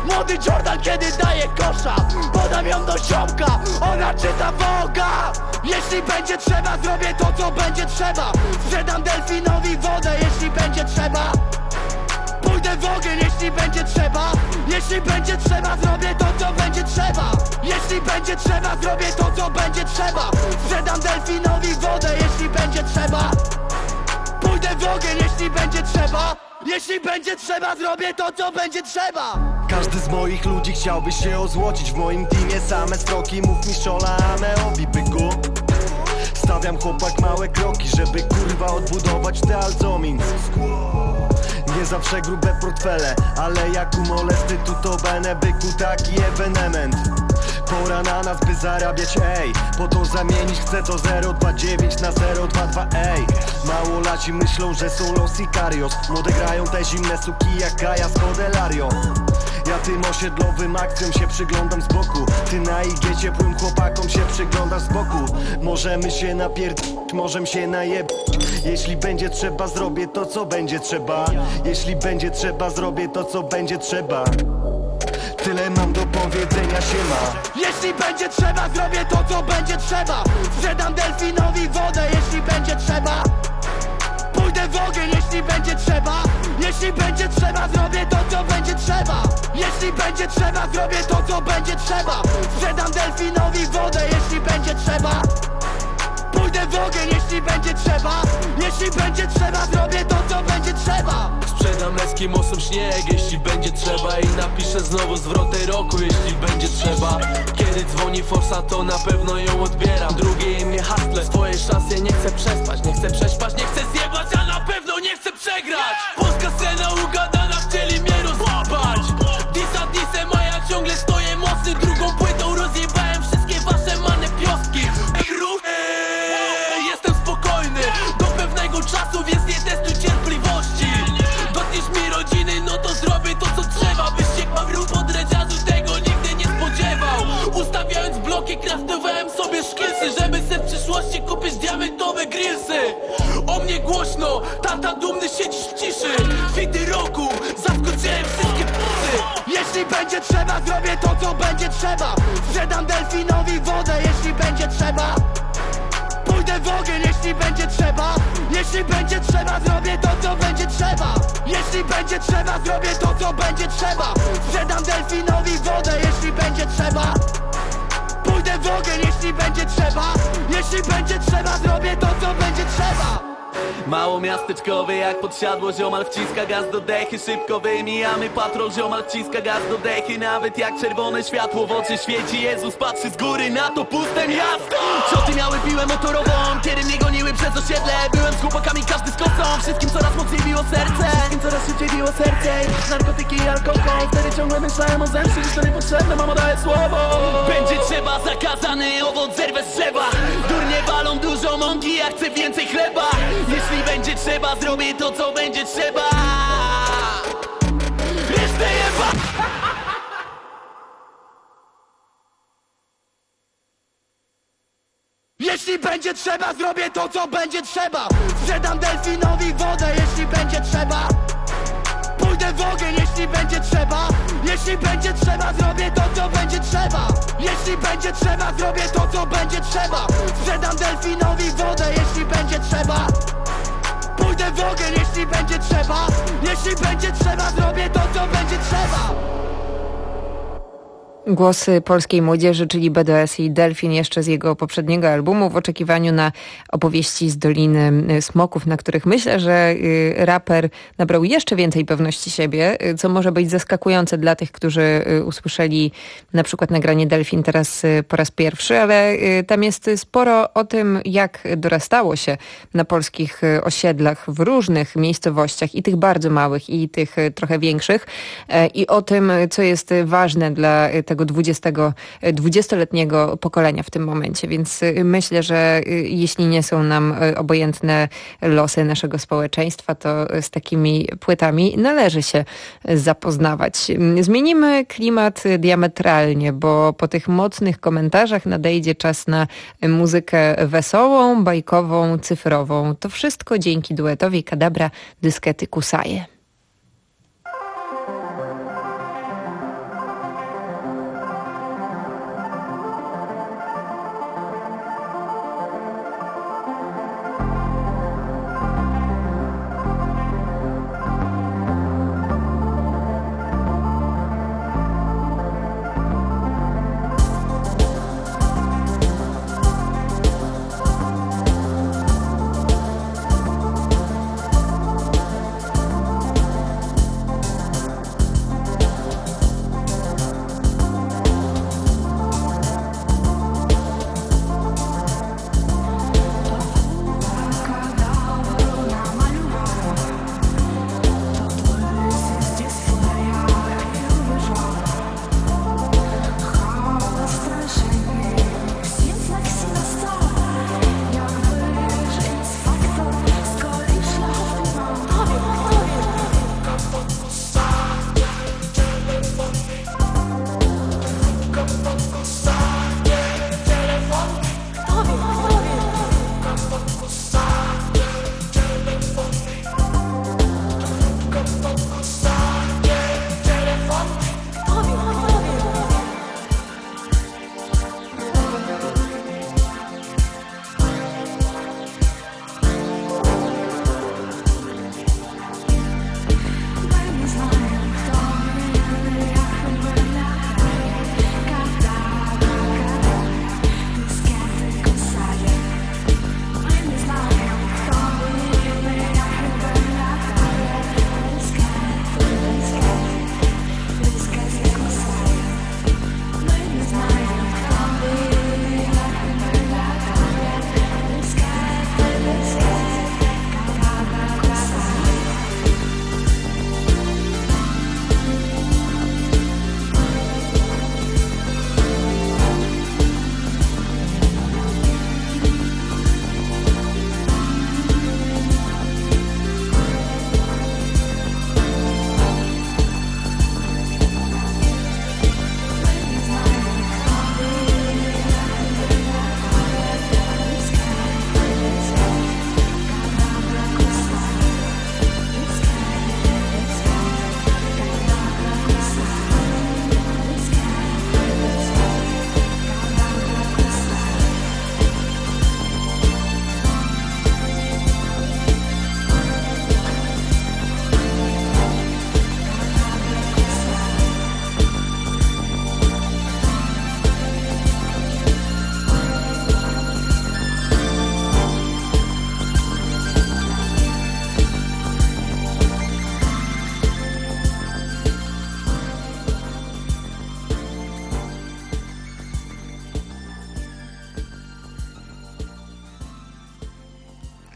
Młody Jordan kiedy daje kosza, podam ją do ziomka, ona czyta Voga. Jeśli będzie trzeba, zrobię to co będzie trzeba. Sprzedam delfinowi wodę, jeśli będzie trzeba. Pójdę w ogień, jeśli będzie trzeba. Jeśli będzie trzeba, zrobię to co będzie trzeba. Jeśli będzie trzeba, zrobię to co będzie trzeba. Sprzedam delfinowi wodę, jeśli będzie trzeba. Pójdę w ogień, jeśli będzie trzeba. Jeśli będzie trzeba, zrobię to co będzie trzeba. Każdy z moich ludzi chciałby się ozłocić. W moim teamie same stroki, mów mi szola, ameowi byku. Stawiam chłopak małe kroki, żeby kurwa odbudować te alzomin. Nie zawsze grube portfele, ale jak u molesty tu to bene, byku taki ewenement. Pora na nas by zarabiać, ej. Po to zamienić chcę to zero dwa dziewięć na zero dwa dwa, ej. Mało laci myślą, że są Los Sicarios. Młode grają te zimne suki jak Kaja z Codelario. Ja tym osiedlowym akcjom się przyglądam z boku. Ty na I G ciepłym chłopakom się przyglądasz z boku. Możemy się napierd... możemy się najeb... Jeśli będzie trzeba, zrobię to co będzie trzeba. Jeśli będzie trzeba, zrobię to co będzie trzeba. Tyle mam do powiedzenia, siema. Jeśli będzie trzeba, zrobię to co będzie trzeba. Sprzedam delfinowi wodę, jeśli będzie trzeba. Pójdę w ogień, jeśli będzie trzeba. Jeśli będzie trzeba, zrobię to co będzie trzeba. Jeśli będzie trzeba, zrobię to co będzie trzeba. Sprzedam delfinowi wodę, jeśli będzie trzeba. Pójdę w ogień, jeśli będzie trzeba. Jeśli będzie trzeba, zrobię to co będzie trzeba. Sprzedam Eskimosom śnieg, jeśli będzie trzeba. I napiszę znowu zwrotę roku, jeśli będzie trzeba. Kiedy dzwoni forsa, to na pewno ją odbieram. Drugie imię Hustle, swoje szanse nie chcę przespać. Nie chcę prześpać, nie chcę zjebać, a na pewno nie chcę przegrać. Polska scena ugadana, chcieli mnie rozłapać. Disa disem, a ja ciągle stoję mocny. Drugą płytą rozjebałem wszystkie wasze mane pioski. Jestem spokojny do pewnego czasu, więc nie testuj cierpliwości. Dotkniesz mi rodziny, no to zrobię to co trzeba. Byś się bawił pod dredziarzu, tego nigdy nie spodziewał. Ustawiając bloki, kraftowałem sobie szkilsy, żeby se w przyszłości kupić diamentowe grillsy. O mnie głośno, tata dumny siedzisz w ciszy. Fity roku, zaskoczyłem wszystkie psy. Jeśli będzie trzeba, zrobię to co będzie trzeba. Sprzedam delfinowi wodę, jeśli będzie trzeba. Pójdę w ogień, jeśli będzie trzeba. Jeśli będzie trzeba, zrobię to co będzie trzeba. Jeśli będzie trzeba, zrobię to co będzie trzeba. Sprzedam delfinowi wodę, jeśli będzie trzeba. Pójdę w ogień, jeśli będzie trzeba. Jeśli będzie trzeba, zrobię to co będzie trzeba. Mało miasteczkowy jak podsiadło, ziomal wciska gaz do dechy. Szybko wymijamy patrol, ziomal wciska gaz do dechy. Nawet jak czerwone światło w oczy świeci, Jezus patrzy z góry na to puste miasto. Cioty miały piłę motorową, kiedy mnie goniły przez osiedle. Byłem z chłopakami, każdy z kosą. Wszystkim coraz mocniej biło serce. Wszystkim coraz szybciej biło serce. Narkotyki i alkohol. Wtedy ciągle myślałem o zemście, że to niepotrzebne, mamo daje słowo. Będzie trzeba, zakazany owoc zerwę z drzewa. Durnie walą dużo mąki, ja chcę więcej chleba. Jeśli będzie trzeba, zrobię to co będzie trzeba. Resztę jeba. Jeśli będzie trzeba, zrobię to co będzie trzeba. Sprzedam delfinowi wodę, jeśli będzie trzeba. Pójdę w ogień, jeśli będzie trzeba. Jeśli będzie trzeba, zrobię to co będzie trzeba. Jeśli będzie trzeba, zrobię to co będzie trzeba. Sprzedam delfinowi wodę, jeśli będzie trzeba. Pójdę w ogień, jeśli będzie trzeba. Jeśli będzie trzeba, zrobię to co będzie trzeba. Głosy polskiej młodzieży, czyli B D S i Delfin jeszcze z jego poprzedniego albumu w oczekiwaniu na opowieści z Doliny Smoków, na których myślę, że raper nabrał jeszcze więcej pewności siebie, co może być zaskakujące dla tych, którzy usłyszeli na przykład nagranie Delfin teraz po raz pierwszy, ale tam jest sporo o tym, jak dorastało się na polskich osiedlach w różnych miejscowościach, i tych bardzo małych, i tych trochę większych, i o tym, co jest ważne dla tego dwudziestoletniego pokolenia w tym momencie, więc myślę, że jeśli nie są nam obojętne losy naszego społeczeństwa, to z takimi płytami należy się zapoznawać. Zmienimy klimat diametralnie, bo po tych mocnych komentarzach nadejdzie czas na muzykę wesołą, bajkową, cyfrową. To wszystko dzięki duetowi Kadabra Dyskety Kusaje.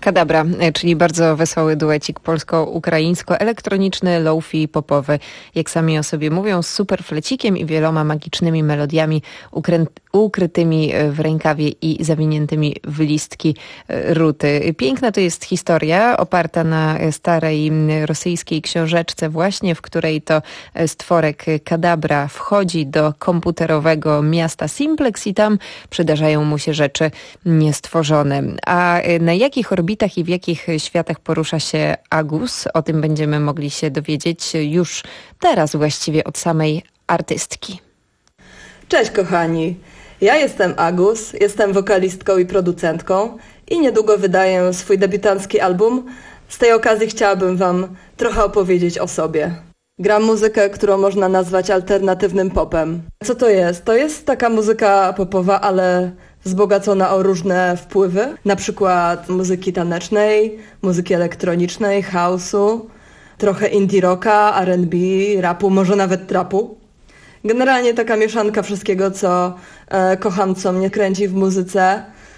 Kadabra, czyli bardzo wesoły duecik polsko-ukraińsko-elektroniczny, lo-fi, popowy. Jak sami o sobie mówią, z super flecikiem i wieloma magicznymi melodiami ukrę- ukrytymi w rękawie i zawiniętymi w listki ruty. Piękna to jest historia, oparta na starej rosyjskiej książeczce właśnie, w której to stworek Kadabra wchodzi do komputerowego miasta Simplex i tam przydarzają mu się rzeczy niestworzone. A na jakich orbitach i w jakich światach porusza się Agus? O tym będziemy mogli się dowiedzieć już teraz właściwie od samej artystki. Cześć kochani, ja jestem Agus, jestem wokalistką i producentką i niedługo wydaję swój debiutancki album. Z tej okazji chciałabym wam trochę opowiedzieć o sobie. Gram muzykę, którą można nazwać alternatywnym popem. Co to jest? To jest taka muzyka popowa, ale wzbogacona o różne wpływy, na przykład muzyki tanecznej, muzyki elektronicznej, house'u, trochę indie rocka, R and B, rapu, może nawet trapu. Generalnie taka mieszanka wszystkiego, co e, kocham, co mnie kręci w muzyce,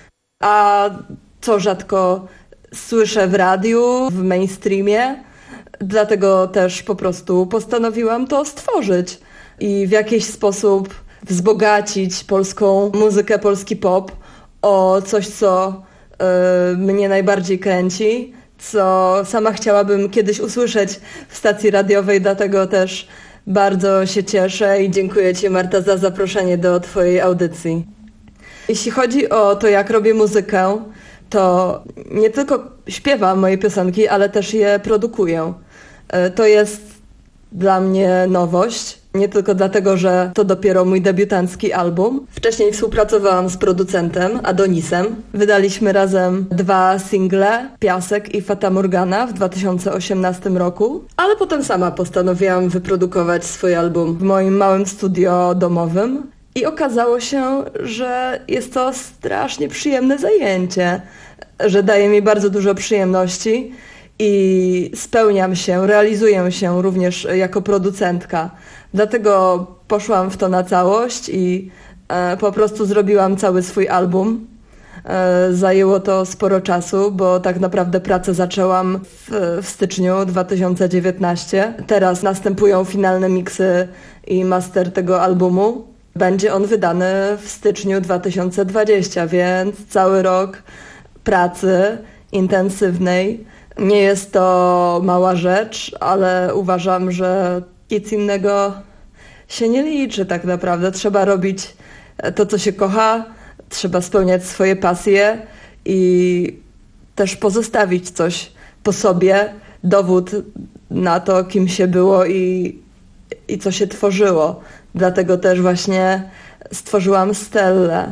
a co rzadko słyszę w radiu, w mainstreamie. Dlatego też po prostu postanowiłam to stworzyć i w jakiś sposób wzbogacić polską muzykę, polski pop o coś, co y, mnie najbardziej kręci, co sama chciałabym kiedyś usłyszeć w stacji radiowej, dlatego też bardzo się cieszę i dziękuję Ci, Marta, za zaproszenie do Twojej audycji. Jeśli chodzi o to, jak robię muzykę, to nie tylko śpiewam moje piosenki, ale też je produkuję. To jest dla mnie nowość, nie tylko dlatego, że to dopiero mój debiutancki album. Wcześniej współpracowałam z producentem Adonisem. Wydaliśmy razem dwa single, Piasek i Fata Morgana w dwa tysiące osiemnastym roku, ale potem sama postanowiłam wyprodukować swój album w moim małym studio domowym i okazało się, że jest to strasznie przyjemne zajęcie, że daje mi bardzo dużo przyjemności i spełniam się, realizuję się również jako producentka. Dlatego poszłam w to na całość i e, po prostu zrobiłam cały swój album. E, zajęło to sporo czasu, bo tak naprawdę pracę zaczęłam w, w styczniu dwa tysiące dziewiętnastego. Teraz następują finalne miksy i master tego albumu. Będzie on wydany w styczniu dwa tysiące dwudziestego, więc cały rok pracy intensywnej. Nie jest to mała rzecz, ale uważam, że nic innego się nie liczy tak naprawdę. Trzeba robić to, co się kocha, trzeba spełniać swoje pasje i też pozostawić coś po sobie, dowód na to, kim się było i, i co się tworzyło. Dlatego też właśnie stworzyłam Stellę.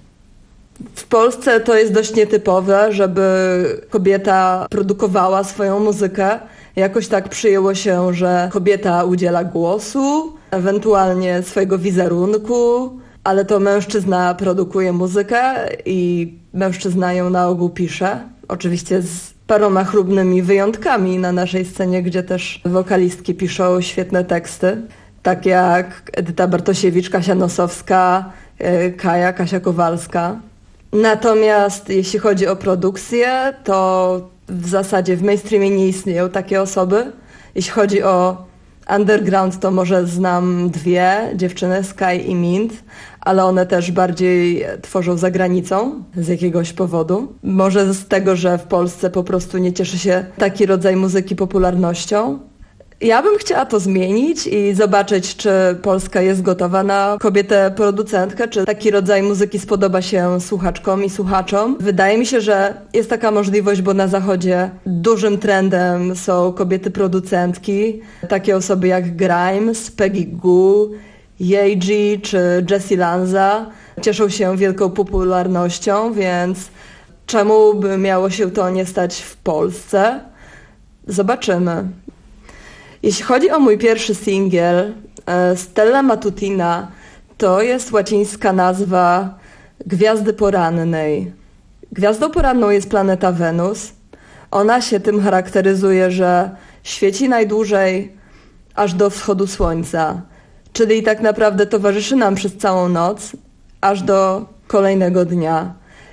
W Polsce to jest dość nietypowe, żeby kobieta produkowała swoją muzykę. Jakoś tak przyjęło się, że kobieta udziela głosu, ewentualnie swojego wizerunku, ale to mężczyzna produkuje muzykę i mężczyzna ją na ogół pisze. Oczywiście z paroma chlubnymi wyjątkami na naszej scenie, gdzie też wokalistki piszą świetne teksty, tak jak Edyta Bartosiewicz, Kasia Nosowska, Kaja, Kasia Kowalska. Natomiast jeśli chodzi o produkcję, to w zasadzie w mainstreamie nie istnieją takie osoby. Jeśli chodzi o underground, to może znam dwie dziewczyny, Sky i Mint, ale one też bardziej tworzą za granicą z jakiegoś powodu. Może z tego, że w Polsce po prostu nie cieszy się taki rodzaj muzyki popularnością. Ja bym chciała to zmienić i zobaczyć, czy Polska jest gotowa na kobietę producentkę, czy taki rodzaj muzyki spodoba się słuchaczkom i słuchaczom. Wydaje mi się, że jest taka możliwość, bo na zachodzie dużym trendem są kobiety producentki, takie osoby jak Grimes, Peggy Gou, Yeji czy Jessie Lanza. Cieszą się wielką popularnością, więc czemu by miało się to nie stać w Polsce? Zobaczymy. Jeśli chodzi o mój pierwszy singiel, Stella Matutina, to jest łacińska nazwa Gwiazdy Porannej. Gwiazdą poranną jest planeta Wenus. Ona się tym charakteryzuje, że świeci najdłużej aż do wschodu słońca, czyli tak naprawdę towarzyszy nam przez całą noc, aż do kolejnego dnia.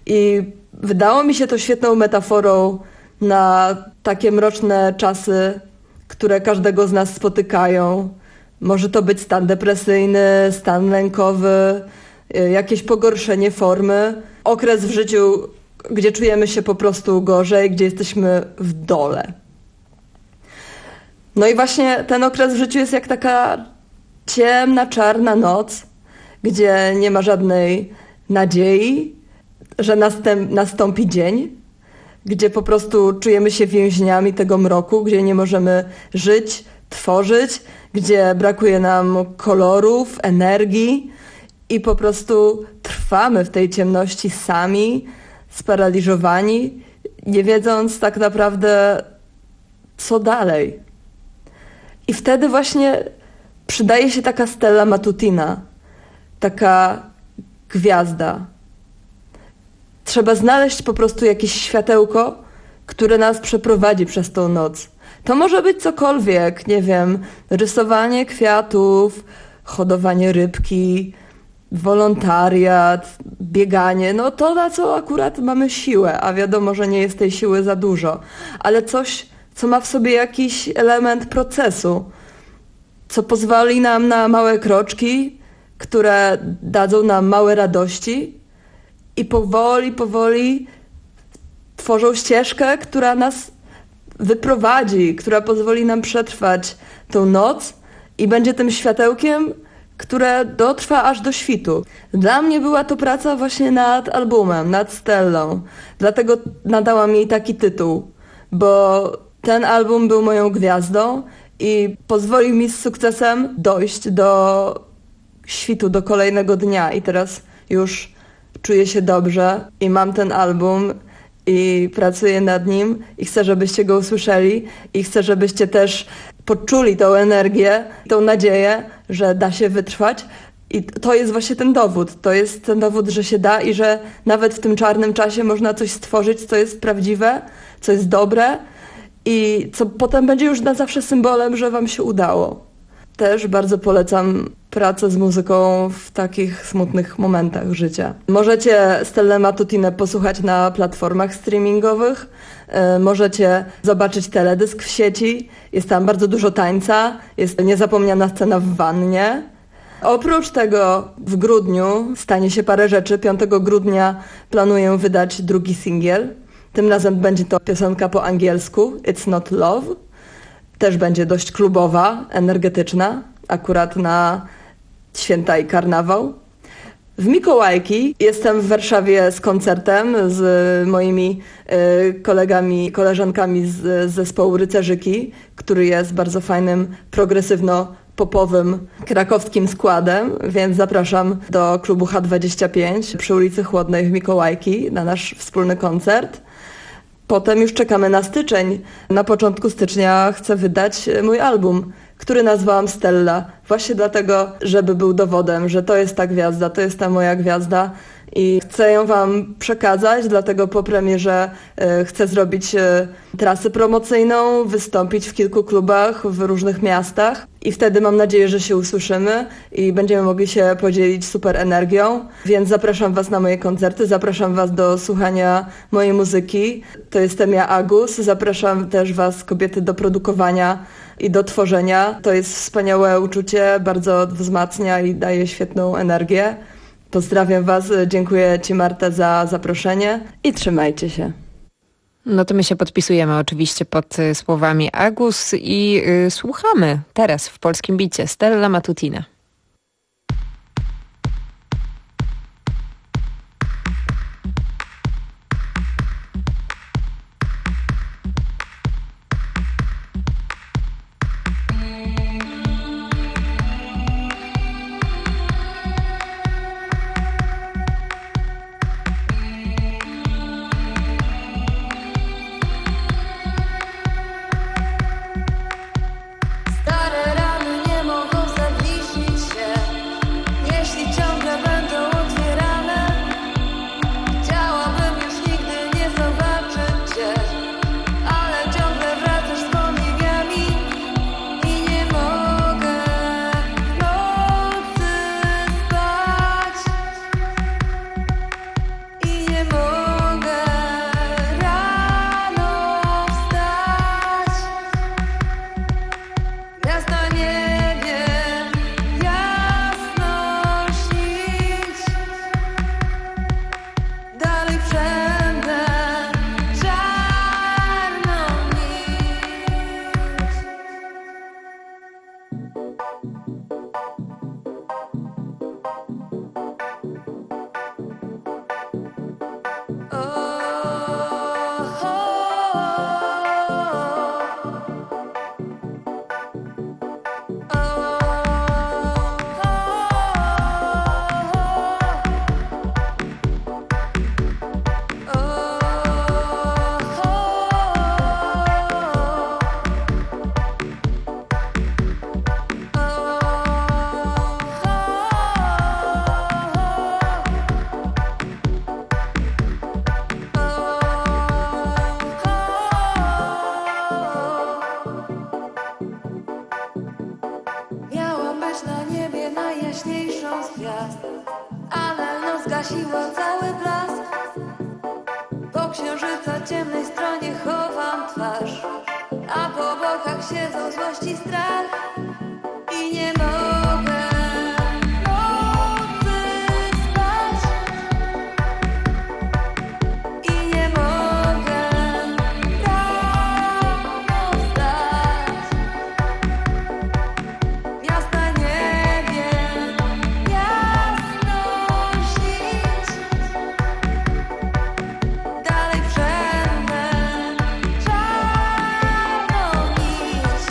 I wydało mi się to świetną metaforą na takie mroczne czasy, które każdego z nas spotykają. Może to być stan depresyjny, stan lękowy, jakieś pogorszenie formy, okres w życiu, gdzie czujemy się po prostu gorzej, gdzie jesteśmy w dole. No i właśnie ten okres w życiu jest jak taka ciemna, czarna noc, gdzie nie ma żadnej nadziei, że następ, nastąpi dzień, gdzie po prostu czujemy się więźniami tego mroku, gdzie nie możemy żyć, tworzyć, gdzie brakuje nam kolorów, energii i po prostu trwamy w tej ciemności sami, sparaliżowani, nie wiedząc tak naprawdę, co dalej. I wtedy właśnie przydaje się taka stella matutina, taka gwiazda. Trzeba znaleźć po prostu jakieś światełko, które nas przeprowadzi przez tą noc. To może być cokolwiek, nie wiem, rysowanie kwiatów, hodowanie rybki, wolontariat, bieganie, no to na co akurat mamy siłę, a wiadomo, że nie jest tej siły za dużo, ale coś, co ma w sobie jakiś element procesu, co pozwoli nam na małe kroczki, które dadzą nam małe radości i powoli, powoli tworzą ścieżkę, która nas wyprowadzi, która pozwoli nam przetrwać tą noc i będzie tym światełkiem, które dotrwa aż do świtu. Dla mnie była to praca właśnie nad albumem, nad Stellą. Dlatego nadałam jej taki tytuł, bo ten album był moją gwiazdą i pozwolił mi z sukcesem dojść do świtu, do kolejnego dnia. I teraz już czuję się dobrze i mam ten album i pracuję nad nim i chcę, żebyście go usłyszeli i chcę, żebyście też poczuli tą energię, tą nadzieję, że da się wytrwać. I to jest właśnie ten dowód. To jest ten dowód, że się da i że nawet w tym czarnym czasie można coś stworzyć, co jest prawdziwe, co jest dobre i co potem będzie już na zawsze symbolem, że wam się udało. Też bardzo polecam pracę z muzyką w takich smutnych momentach życia. Możecie Stellę Matutinę posłuchać na platformach streamingowych, możecie zobaczyć teledysk w sieci, jest tam bardzo dużo tańca, jest niezapomniana scena w wannie. Oprócz tego w grudniu stanie się parę rzeczy. piątego grudnia planuję wydać drugi singiel. Tym razem będzie to piosenka po angielsku, It's Not Love. Też będzie dość klubowa, energetyczna, akurat na święta i karnawał. W Mikołajki jestem w Warszawie z koncertem z moimi y, kolegami, koleżankami z, z zespołu Rycerzyki, który jest bardzo fajnym, progresywno-popowym, krakowskim składem, więc zapraszam do klubu H dwadzieścia pięć przy ulicy Chłodnej w Mikołajki na nasz wspólny koncert. Potem już czekamy na styczeń. Na początku stycznia chcę wydać mój album, który nazwałam Stella. Właśnie dlatego, żeby był dowodem, że to jest ta gwiazda, to jest ta moja gwiazda i chcę ją wam przekazać, dlatego po premierze y, chcę zrobić y, trasę promocyjną, wystąpić w kilku klubach w różnych miastach i wtedy mam nadzieję, że się usłyszymy i będziemy mogli się podzielić super energią, więc zapraszam was na moje koncerty, zapraszam was do słuchania mojej muzyki. To jestem ja, Agus, zapraszam też was, kobiety, do produkowania i do tworzenia. To jest wspaniałe uczucie, bardzo wzmacnia i daje świetną energię. Pozdrawiam was, dziękuję ci, Marta, za zaproszenie i trzymajcie się. No to my się podpisujemy oczywiście pod y, słowami Agus i y, słuchamy teraz w Polskim Bicie Stella Matutina. Stare rany nie mogą zawiesić. w ciemnej stronie chowam twarz, a po bokach siedzą złość i strach. I nie mogę nocy spać, i nie mogę rano wstać. Miasta nie wiem jasno śnić, dalej przemnę czarną nić.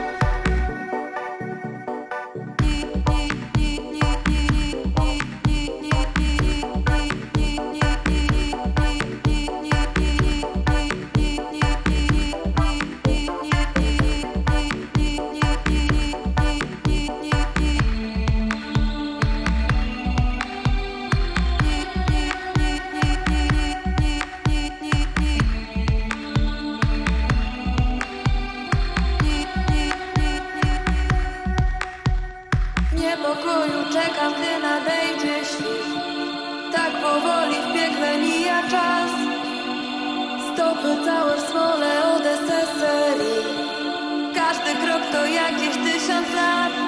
W niepokoju czekam, gdy nadejdzie świt. Tak powoli w piekle mija czas. Stopy całe w smole od eseserii. Każdy krok to jakieś tysiąc lat.